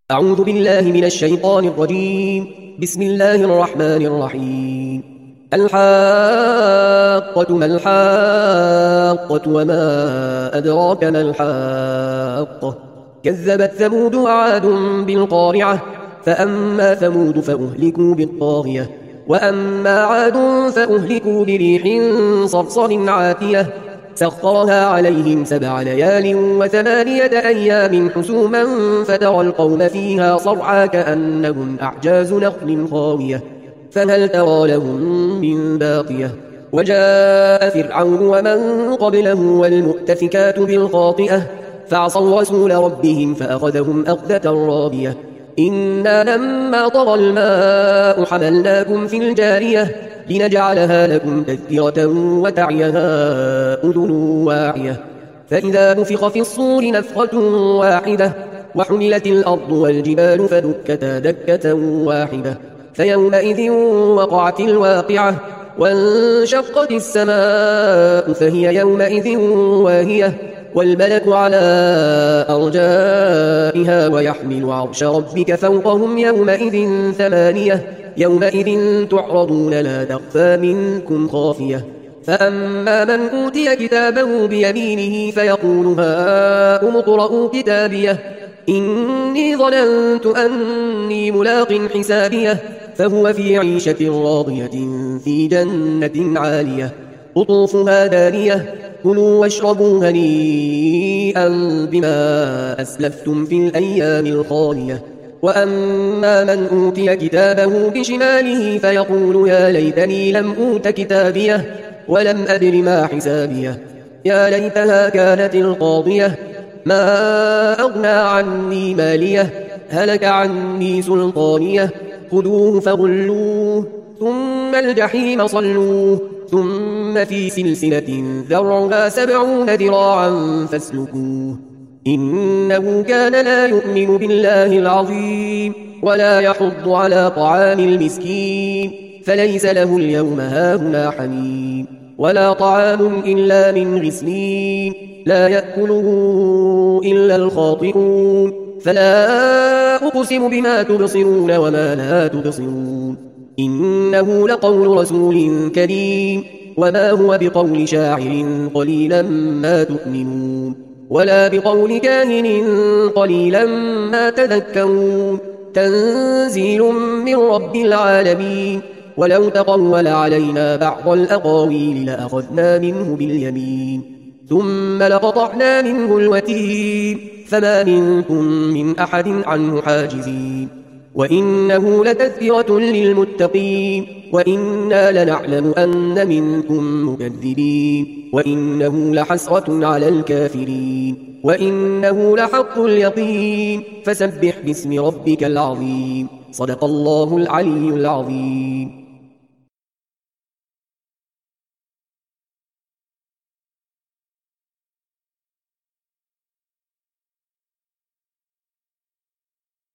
أعوذ بالله من الشيطان الرجيم. بسم الله الرحمن الرحيم. الحاقة ما الحاقة وما أدراك ما الحاقة. كذبت ثمود وعاد بالقارعة. فأما ثمود فأهلكوا بالطاغية، وأما عاد فأهلكوا بريح صرصر عاتية سخرها عليهم 7 ليال و8 أيام حسوما فترى القوم فيها صرعى كأنهم أعجاز نخل خاوية فهل ترى لهم من باقية. وجاء فرعون ومن قبله والمؤتفكات بالخاطئة فعصوا رسول ربهم فأخذهم أخذة رابية. إنا لما طغى الماء حملناكم في الجارية لنجعلها لكم تذكرة وتعيها أذن واعية. فإذا نفخ في الصور نفخة واحدة وحملت الأرض والجبال فدكتا دكة واحدة فيومئذ وقعت الواقعة وانشقت السماء فهي يومئذ واهية والملك على أرجائها ويحمل عرش ربك فوقهم يومئذ 8 يومئذ تعرضون لا تخفى منكم خافية. فأما من أوتي كتابه بيمينه فيقول هاؤم اقرءوا كتابيه إني ظننت أني ملاق حسابيه فهو في عيشة راضية في جنة عالية قطوفها دانية كلوا واشربوا هنيئا بما أسلفتم في الأيام الخالية. وأما من أوتي كتابه بشماله فيقول يا ليتني لم أوت كتابيه ولم أدر ما حسابيه يا ليتها كانت القاضية ما أغنى عني ماليه هلك عني سلطانيه خذوه فغلوه ثم الجحيم صلوه ثم في سلسلة ذرعها 70 ذراعا فاسلكوه إنه كان لا يؤمن بالله العظيم ولا يحض على طعام المسكين فليس له اليوم هاهنا حميم ولا طعام إلا من غسلين لا يأكله إلا الخاطئون. فلا أقسم بما تبصرون وما لا تبصرون إنه لقول رسول كريم وما هو بقول شاعر قليلا ما تؤمنون ولا بقول كاهن قليلا ما تذكرون تنزيل من رب العالمين. ولو تقول علينا بعض الأقاويل لأخذنا منه باليمين ثم لقطعنا منه الوتين فما منكم من أحد عنه حاجزين. وإنه لتذكرة للمتقين وإنا لنعلم أن منكم مكذبين وإنه لحسرة على الكافرين وإنه لحق اليقين فسبح باسم ربك العظيم. صدق الله العلي العظيم.